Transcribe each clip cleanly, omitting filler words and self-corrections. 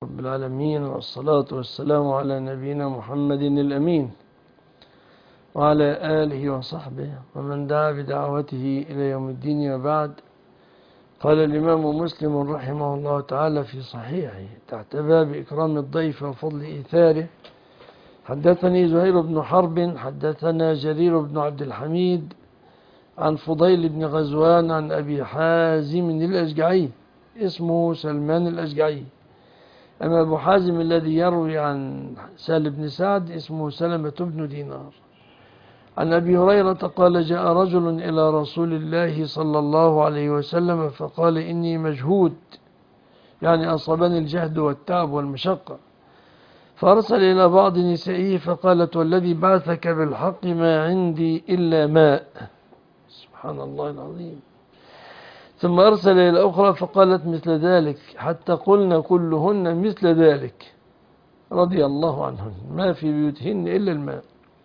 رب العالمين، والصلاة والسلام على نبينا محمد الأمين وعلى آله وصحبه ومن دعا بدعوته إلى يوم الدين. وبعد، قال الإمام مسلم رحمه الله تعالى في صحيحه تحت باب إكرام الضيف وفضل إيثاره: حدثني زهير بن حرب حدثنا جرير بن عبد الحميد عن فضيل بن غزوان عن أبي حازم الأشجعي، اسمه سلمان الأشجعي. أما أبو حازم الذي يروي عن سهل بن سعد اسمه سلمة بن دينار. عن أبي هريرة قال: جاء رجل إلى رسول الله صلى الله عليه وسلم فقال: إني مجهود، يعني أصابني الجهد والتعب والمشقة. فأرسل إلى بعض نسائه فقالت: والذي بعثك بالحق ما عندي إلا ماء. سبحان الله العظيم. ثم أرسل إلى أخرى فقالت مثل ذلك، حتى قلنا كلهن مثل ذلك رضي الله عنهن، ما في بيوتهن إلا الماء.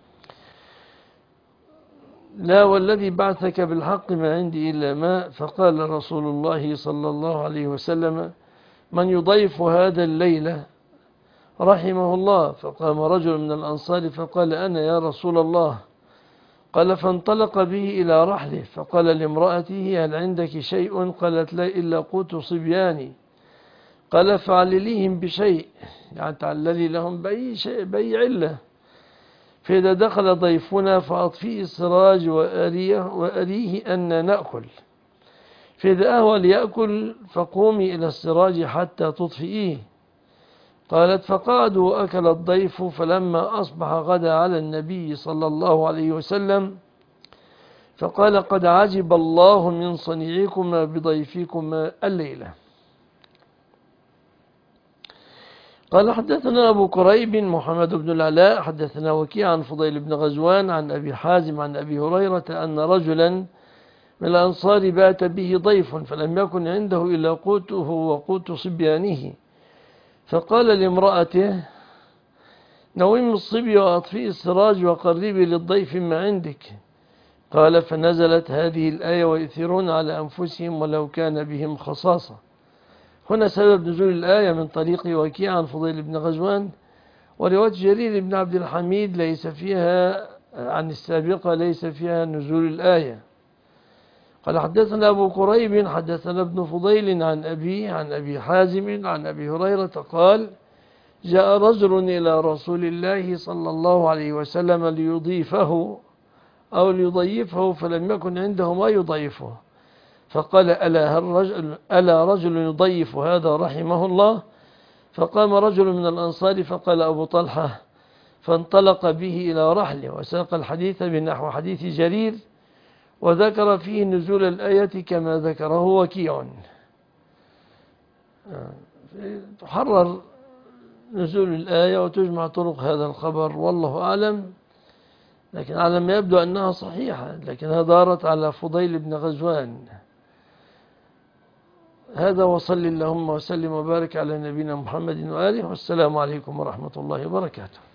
لا، والذي بعثك بالحق ما عندي إلا ماء. فقال رسول الله صلى الله عليه وسلم: من يضيف هذا الليلة رحمه الله. فقام رجل من الأنصار فقال: أنا يا رسول الله. قال: فانطلق به إلى رحله فقال لامرأته: هل عندك شيء؟ قالت: لا إلا قوت صبياني. قال: فعلليهم بشيء، يعني تعللي لهم بأي شيء، بأي علة. فإذا دخل ضيفنا فأطفئي السراج وأريه أن نأكل. فإذا أهوى ليأكل فقومي إلى السراج حتى تطفئيه. قالت: فقعدوا وأكل الضيف. فلما أصبح غدا على النبي صلى الله عليه وسلم فقال: قد عجب الله من صنيعكما بضيفكما الليلة. قال: حدثنا أبو كريب محمد بن العلاء حدثنا وكيع عن فضيل بن غزوان عن أبي حازم عن أبي هريرة أن رجلا من الأنصار بات به ضيف فلم يكن عنده إلا قوته وقوت صبيانه. فقال لامرأته: نوم الصبي وأطفئي السراج وقربي للضيف ما عندك. قال: فنزلت هذه الآية: ويؤثرون على أنفسهم ولو كان بهم خصاصة. هنا سبب نزول الآية من طريق وكيع عن فضيل بن غزوان، ورواية جرير بن عبد الحميد ليس فيها عن السابقة ليس فيها نزول الآية. قال: حدثنا أبو كريب حدثنا ابن فضيل عن أبيه عن أبي حازم عن أبي هريرة قال: جاء رجل إلى رسول الله صلى الله عليه وسلم ليضيفه أو ليضيفه فلم يكن عنده ما يضيفه. فقال: ألا رجل يضيف هذا رحمه الله؟ فقام رجل من الأنصار فقال: أبو طلحة. فانطلق به إلى رحله وساق الحديث بنحو حديث جرير، وذكر فيه نزول الآية كما ذكره وكيع. تحرر نزول الآية وتجمع طرق هذا الخبر، والله أعلم، لكن على ما يبدو أنها صحيحة، لكنها دارت على فضيل بن غزوان. هذا، وصل اللهم وسلم وبارك على نبينا محمد وآله، والسلام عليكم ورحمة الله وبركاته.